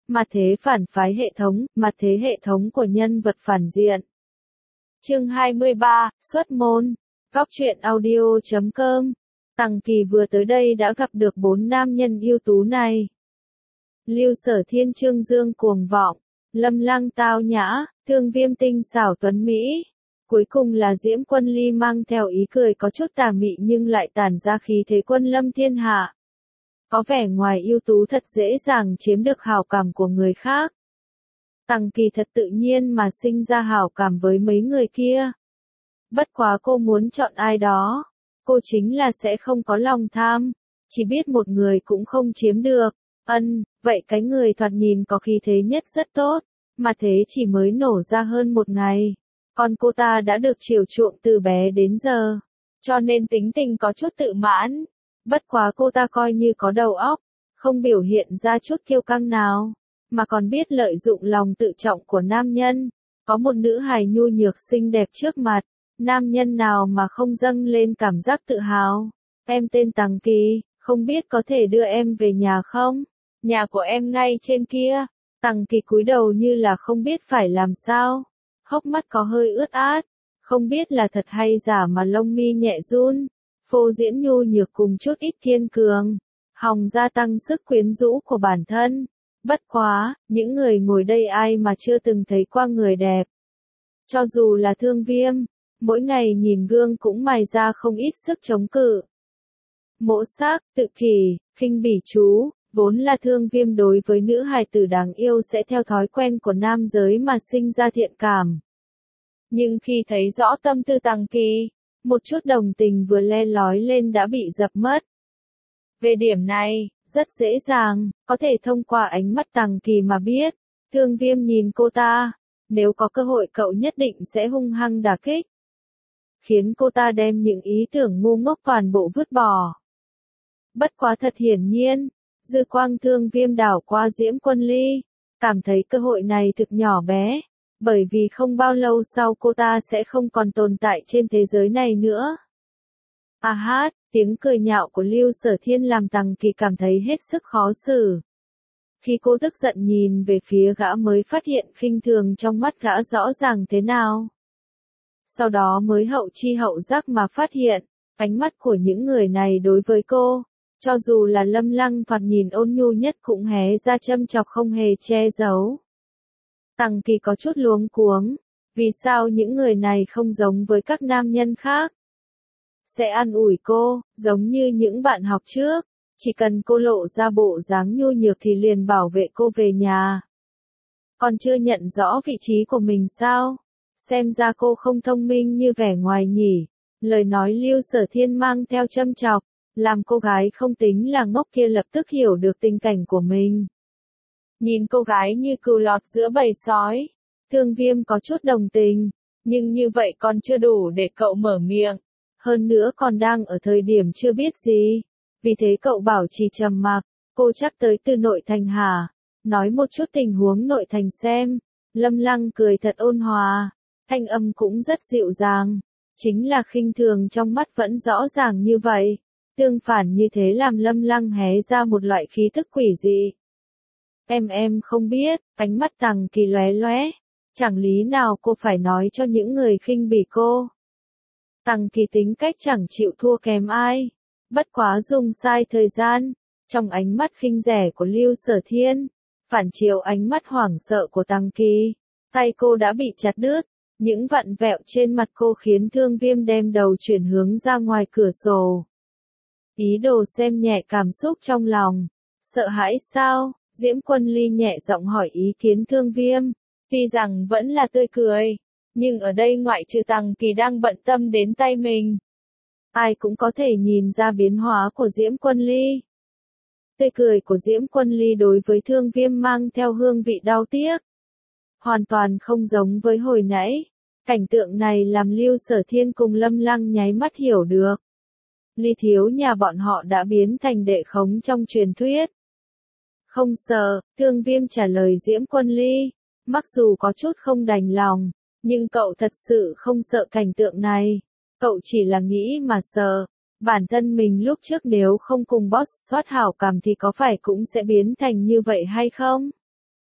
Mặt thế phản phái hệ thống, mặt thế hệ thống của nhân vật phản diện. Chương 23, xuất môn. Góc truyện audio.com. Tằng Kỳ vừa tới đây đã gặp được 4 nam nhân ưu tú này. Lưu Sở Thiên Trương Dương cuồng vọng, Lâm Lăng tao nhã, Thương Viêm tinh xảo tuấn mỹ. Cuối cùng là Diễm Quân Ly mang theo ý cười có chút tà mị nhưng lại tản ra khí thế quân lâm thiên hạ. Có vẻ ngoài ưu tú thật dễ dàng chiếm được hảo cảm của người khác. Tằng Kỳ thật tự nhiên mà sinh ra hảo cảm với mấy người kia. Bất quá cô muốn chọn ai đó, cô chính là sẽ không có lòng tham, chỉ biết một người cũng không chiếm được. Vậy cái người thoạt nhìn có khí thế nhất rất tốt, mà thế chỉ mới nổ ra hơn một ngày. Còn cô ta đã được chiều chuộng từ bé đến giờ, cho nên tính tình có chút tự mãn. Bất quá cô ta coi như có đầu óc, không biểu hiện ra chút kiêu căng nào, mà còn biết lợi dụng lòng tự trọng của nam nhân. Có một nữ hài nhu nhược xinh đẹp trước mặt, nam nhân nào mà không dâng lên cảm giác tự hào. Em tên Tằng Kỳ, không biết có thể đưa em về nhà không? Nhà của em ngay trên kia. Tằng Kỳ cúi đầu như là không biết phải làm sao, hốc mắt có hơi ướt át, không biết là thật hay giả mà lông mi nhẹ run, phô diễn nhu nhược cùng chút ít kiên cường, hòng gia tăng sức quyến rũ của bản thân. Bất quá, những người ngồi đây ai mà chưa từng thấy qua người đẹp. Cho dù là Thương Viêm, mỗi ngày nhìn gương cũng mài ra không ít sức chống cự. Mỗ Sắc, tự kỷ, khinh bỉ chú, vốn là Thương Viêm đối với nữ hài tử đáng yêu sẽ theo thói quen của nam giới mà sinh ra thiện cảm. Nhưng khi thấy rõ tâm tư Tằng Kỳ, một chút đồng tình vừa le lói lên đã bị dập mất. Về điểm này, rất dễ dàng, có thể thông qua ánh mắt Tằng Kỳ mà biết. Thương Viêm nhìn cô ta, nếu có cơ hội cậu nhất định sẽ hung hăng đả kích, khiến cô ta đem những ý tưởng ngu ngốc toàn bộ vứt bỏ. Bất quá thật hiển nhiên, dư quang Thương Viêm đảo qua Diễm Quân Ly, cảm thấy cơ hội này thực nhỏ bé, bởi vì không bao lâu sau cô ta sẽ không còn tồn tại trên thế giới này nữa. À hát, tiếng cười nhạo của Lưu Sở Thiên làm Tằng Kỳ cảm thấy hết sức khó xử. Khi cô tức giận nhìn về phía gã mới phát hiện khinh thường trong mắt gã rõ ràng thế nào. Sau đó mới hậu chi hậu giác mà phát hiện, ánh mắt của những người này đối với cô, cho dù là Lâm Lăng thoạt nhìn ôn nhu nhất cũng hé ra châm chọc không hề che giấu. Tằng Kỳ có chút luống cuống, vì sao những người này không giống với các nam nhân khác? Sẽ an ủi cô, giống như những bạn học trước, chỉ cần cô lộ ra bộ dáng nhu nhược thì liền bảo vệ cô về nhà. Còn chưa nhận rõ vị trí của mình sao? Xem ra cô không thông minh như vẻ ngoài nhỉ. Lời nói Lưu Sở Thiên mang theo châm chọc, làm cô gái không tính là ngốc kia lập tức hiểu được tình cảnh của mình. Nhìn cô gái như cừu lọt giữa bầy sói, Thương Viêm có chút đồng tình, nhưng như vậy còn chưa đủ để cậu mở miệng. Hơn nữa còn đang ở thời điểm chưa biết gì, vì thế cậu bảo trì trầm mặc. Cô chắc tới từ nội thành hả? Nói một chút tình huống nội thành xem. Lâm Lăng cười thật ôn hòa, thanh âm cũng rất dịu dàng, chính là khinh thường trong mắt vẫn rõ ràng như vậy. Tương phản như thế làm Lâm Lăng hé ra một loại khí thức quỷ dị. Em không biết, ánh mắt Tằng Kỳ lóe lóe, chẳng lý nào cô phải nói cho những người khinh bỉ cô. Tằng Kỳ tính cách chẳng chịu thua kém ai, bất quá dùng sai thời gian, trong ánh mắt khinh rẻ của Lưu Sở Thiên, phản chiếu ánh mắt hoảng sợ của Tằng Kỳ, tay cô đã bị chặt đứt, những vặn vẹo trên mặt cô khiến Thương Viêm đem đầu chuyển hướng ra ngoài cửa sổ. Ý đồ xem nhẹ cảm xúc trong lòng. Sợ hãi sao? Diễm Quân Ly nhẹ giọng hỏi ý kiến Thương Viêm, tuy rằng vẫn là tươi cười, nhưng ở đây ngoại trừ Tằng Kỳ đang bận tâm đến tay mình, ai cũng có thể nhìn ra biến hóa của Diễm Quân Ly. Tươi cười của Diễm Quân Ly đối với Thương Viêm mang theo hương vị đau tiếc, hoàn toàn không giống với hồi nãy. Cảnh tượng này làm Lưu Sở Thiên cùng Lâm Lăng nháy mắt hiểu được. Ly thiếu nhà bọn họ đã biến thành đệ khống trong truyền thuyết. Không sợ, Thương Viêm trả lời Diễm Quân Ly, mặc dù có chút không đành lòng, nhưng cậu thật sự không sợ cảnh tượng này. Cậu chỉ là nghĩ mà sợ, bản thân mình lúc trước nếu không cùng boss soát hảo cảm thì có phải cũng sẽ biến thành như vậy hay không?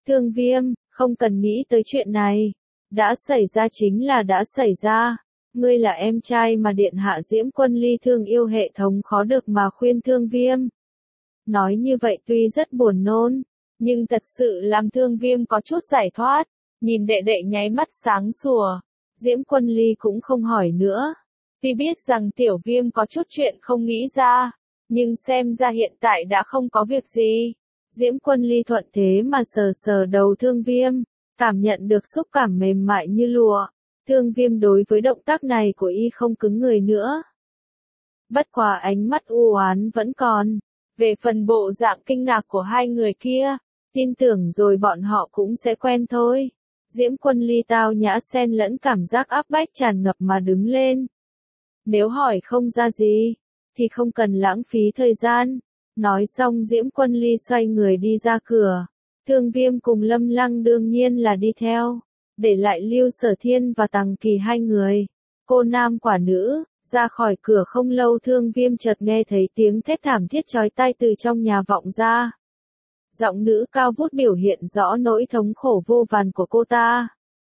Thương Viêm, không cần nghĩ tới chuyện này. Đã xảy ra chính là đã xảy ra. Ngươi là em trai mà điện hạ Diễm Quân Ly thương yêu hệ thống khó được mà khuyên Thương Viêm. Nói như vậy tuy rất buồn nôn, nhưng thật sự làm Thương Viêm có chút giải thoát. Nhìn đệ đệ nháy mắt sáng sủa, Diễm Quân Ly cũng không hỏi nữa. Tuy biết rằng Tiểu Viêm có chút chuyện không nghĩ ra, nhưng xem ra hiện tại đã không có việc gì. Diễm Quân Ly thuận thế mà sờ sờ đầu Thương Viêm, cảm nhận được xúc cảm mềm mại như lụa. Thương Viêm đối với động tác này của y không cứng người nữa. Bất quá ánh mắt u oán vẫn còn. Về phần bộ dạng kinh ngạc của hai người kia, tin tưởng rồi bọn họ cũng sẽ quen thôi. Diễm Quân Ly tao nhã xen lẫn cảm giác áp bách tràn ngập mà đứng lên. Nếu hỏi không ra gì, thì không cần lãng phí thời gian. Nói xong Diễm Quân Ly xoay người đi ra cửa. Thương Viêm cùng Lâm Lăng đương nhiên là đi theo, để lại Lưu Sở Thiên và Tằng Kỳ hai người. Cô nam quả nữ, ra khỏi cửa không lâu Thương Viêm chợt nghe thấy tiếng thét thảm thiết chói tai từ trong nhà vọng ra. Giọng nữ cao vút biểu hiện rõ nỗi thống khổ vô vàn của cô ta.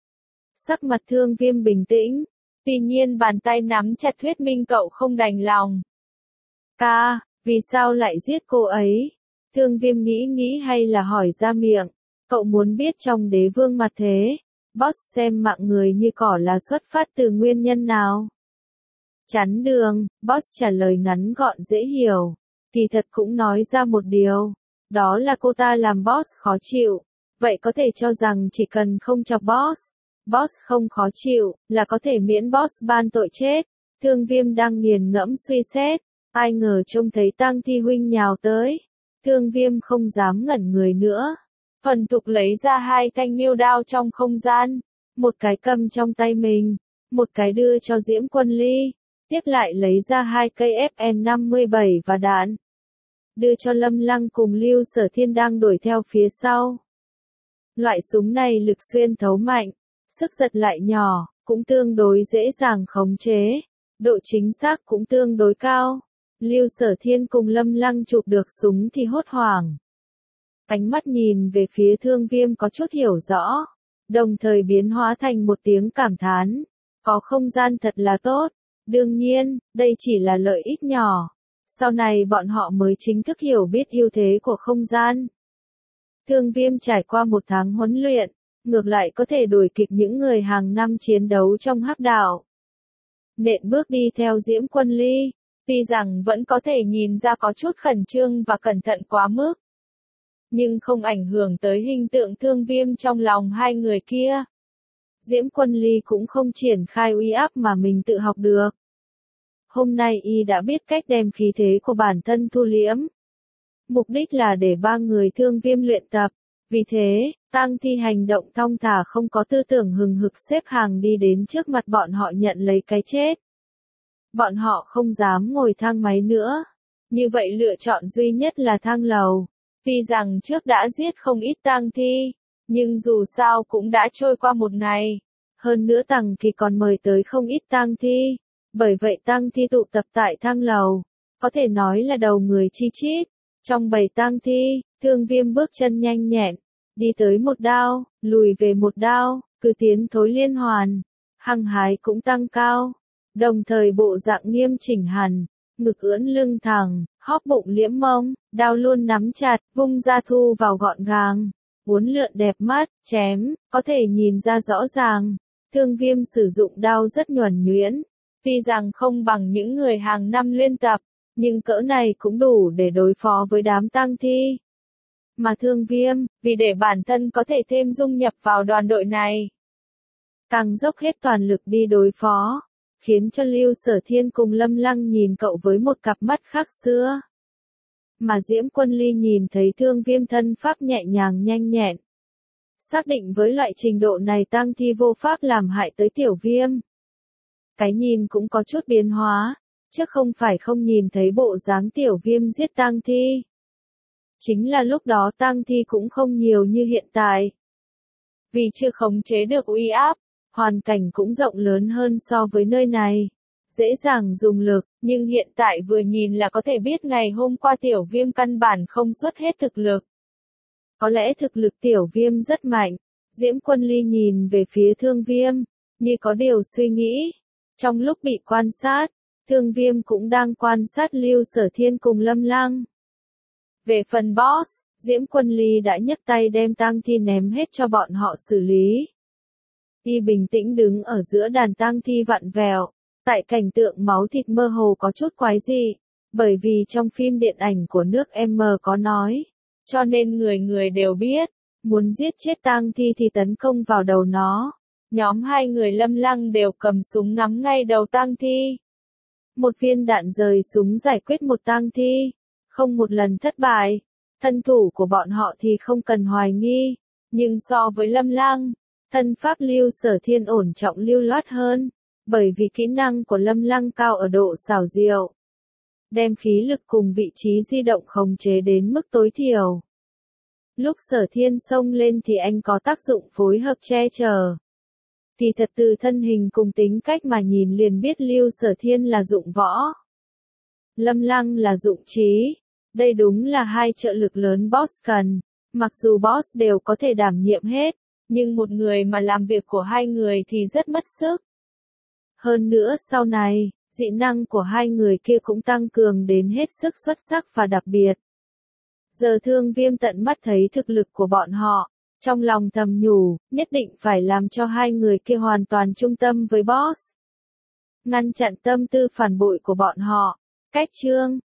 Sắc mặt Thương Viêm bình tĩnh, tuy nhiên bàn tay nắm chặt thuyết minh cậu không đành lòng. Ca, vì sao lại giết cô ấy? Thương Viêm nghĩ hay là hỏi ra miệng. Cậu muốn biết trong Đế Vương mặt thế, boss xem mạng người như cỏ là xuất phát từ nguyên nhân nào? Chắn đường, boss trả lời ngắn gọn dễ hiểu. Kỳ thật cũng nói ra một điều. Đó là cô ta làm boss khó chịu. Vậy có thể cho rằng chỉ cần không chọc boss không khó chịu, là có thể miễn boss ban tội chết. Thương Viêm đang nghiền ngẫm suy xét. Ai ngờ trông thấy Tang Thi huynh nhào tới. Thương Viêm không dám ngẩn người nữa. Thuần thục lấy ra hai thanh miêu đao trong không gian. Một cái cầm trong tay mình, một cái đưa cho Diễm Quân Ly. Tiếp lại lấy ra hai cây FM57 và đạn. Đưa cho Lâm Lăng cùng Lưu Sở Thiên đang đuổi theo phía sau. Loại súng này lực xuyên thấu mạnh, sức giật lại nhỏ, cũng tương đối dễ dàng khống chế. Độ chính xác cũng tương đối cao. Lưu Sở Thiên cùng Lâm Lăng chụp được súng thì hốt hoảng. Ánh mắt nhìn về phía Thương Viêm có chút hiểu rõ, đồng thời biến hóa thành một tiếng cảm thán. Có không gian thật là tốt. Đương nhiên, đây chỉ là lợi ích nhỏ. Sau này bọn họ mới chính thức hiểu biết ưu thế của không gian. Thương Viêm trải qua một tháng huấn luyện, ngược lại có thể đuổi kịp những người hàng năm chiến đấu trong Hắc Đạo. Nện bước đi theo Diễm Quân Ly, tuy rằng vẫn có thể nhìn ra có chút khẩn trương và cẩn thận quá mức, nhưng không ảnh hưởng tới hình tượng Thương Viêm trong lòng hai người kia. Diễm Quân Ly cũng không triển khai uy áp mà mình tự học được. Hôm nay y đã biết cách đem khí thế của bản thân thu liễm. Mục đích là để ba người Thương Viêm luyện tập. Vì thế, Tang Thi hành động thong thả không có tư tưởng hừng hực xếp hàng đi đến trước mặt bọn họ nhận lấy cái chết. Bọn họ không dám ngồi thang máy nữa. Như vậy lựa chọn duy nhất là thang lầu. Tuy rằng trước đã giết không ít Tang Thi, nhưng dù sao cũng đã trôi qua một ngày. Hơn nữa Tằng Kỳ còn mời tới không ít Tang Thi. Bởi vậy Tang Thi tụ tập tại thang lầu, có thể nói là đầu người chi chít. Trong bầy Tang Thi, Thương Viêm bước chân nhanh nhẹn, đi tới một đao, lùi về một đao, cứ tiến thối liên hoàn. Hăng hái cũng tăng cao, đồng thời bộ dạng nghiêm chỉnh hẳn, ngực ưỡn lưng thẳng, hóp bụng liễm mông, đao luôn nắm chặt, vung ra thu vào gọn gàng. Uốn lượn đẹp mắt, chém, có thể nhìn ra rõ ràng. Thương Viêm sử dụng đao rất nhuần nhuyễn. Tuy rằng không bằng những người hàng năm luyện tập, nhưng cỡ này cũng đủ để đối phó với đám Tang Thi. Mà Thương Viêm, vì để bản thân có thể thêm dung nhập vào đoàn đội này, càng dốc hết toàn lực đi đối phó, khiến cho Lưu Sở Thiên cùng Lâm Lăng nhìn cậu với một cặp mắt khác xưa. Mà Diễm Quân Ly nhìn thấy Thương Viêm thân pháp nhẹ nhàng nhanh nhẹn. Xác định với loại trình độ này Tang Thi vô pháp làm hại tới Tiểu Viêm. Cái nhìn cũng có chút biến hóa, chứ không phải không nhìn thấy bộ dáng Tiểu Viêm giết Tang Thi. Chính là lúc đó Tang Thi cũng không nhiều như hiện tại. Vì chưa khống chế được uy áp, hoàn cảnh cũng rộng lớn hơn so với nơi này. Dễ dàng dùng lực, nhưng hiện tại vừa nhìn là có thể biết ngày hôm qua Tiểu Viêm căn bản không xuất hết thực lực. Có lẽ thực lực Tiểu Viêm rất mạnh. Diễm Quân Ly nhìn về phía Thương Viêm, như có điều suy nghĩ. Trong lúc bị quan sát, Thương Viêm cũng đang quan sát Lưu Sở Thiên cùng Lâm Lăng. Về phần boss, Diễm Quân Ly đã nhấc tay đem tang thi ném hết cho bọn họ xử lý. Y bình tĩnh đứng ở giữa đàn tang thi vặn vẹo, tại cảnh tượng máu thịt mơ hồ có chút quái dị, bởi vì trong phim điện ảnh của nước M có nói, cho nên người người đều biết, muốn giết chết tang thi thì tấn công vào đầu nó. Nhóm hai người Lâm Lăng đều cầm súng ngắm ngay đầu tang thi. Một viên đạn rời súng giải quyết một tang thi, không một lần thất bại. Thân thủ của bọn họ thì không cần hoài nghi, nhưng so với Lâm Lăng, thân pháp Lưu Sở Thiên ổn trọng lưu loát hơn, bởi vì kỹ năng của Lâm Lăng cao ở độ xảo diệu, đem khí lực cùng vị trí di động khống chế đến mức tối thiểu. Lúc Sở Thiên xông lên thì anh có tác dụng phối hợp che chở. Kỳ thật từ thân hình cùng tính cách mà nhìn liền biết Lưu Sở Thiên là dụng võ, Lâm Lăng là dụng trí. Đây đúng là hai trợ lực lớn boss cần. Mặc dù boss đều có thể đảm nhiệm hết, nhưng một người mà làm việc của hai người thì rất mất sức. Hơn nữa sau này, dị năng của hai người kia cũng tăng cường đến hết sức xuất sắc và đặc biệt. Giờ Thương Viêm tận mắt thấy thực lực của bọn họ, trong lòng thầm nhủ, nhất định phải làm cho hai người kia hoàn toàn trung tâm với boss. Ngăn chặn tâm tư phản bội của bọn họ. Cách chương